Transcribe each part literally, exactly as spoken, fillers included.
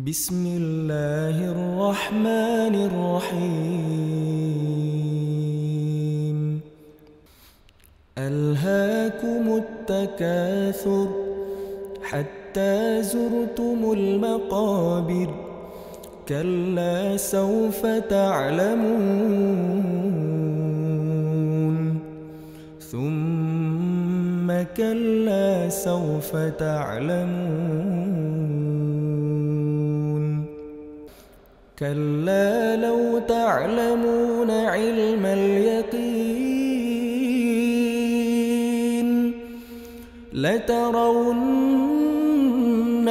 بسم الله الرحمن الرحيم ألهاكم التكاثر حتى زرتم المقابر كلا سوف تعلمون ثم كلا سوف تعلمون كلا لو تعلمون علم اليقين لترون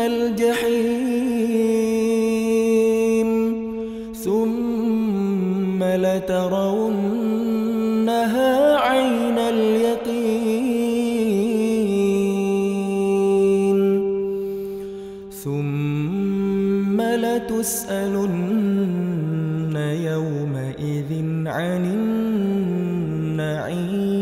الجحيم ثم لترونها عين اليقين ثم لتسألن يومئذ عن النعيم.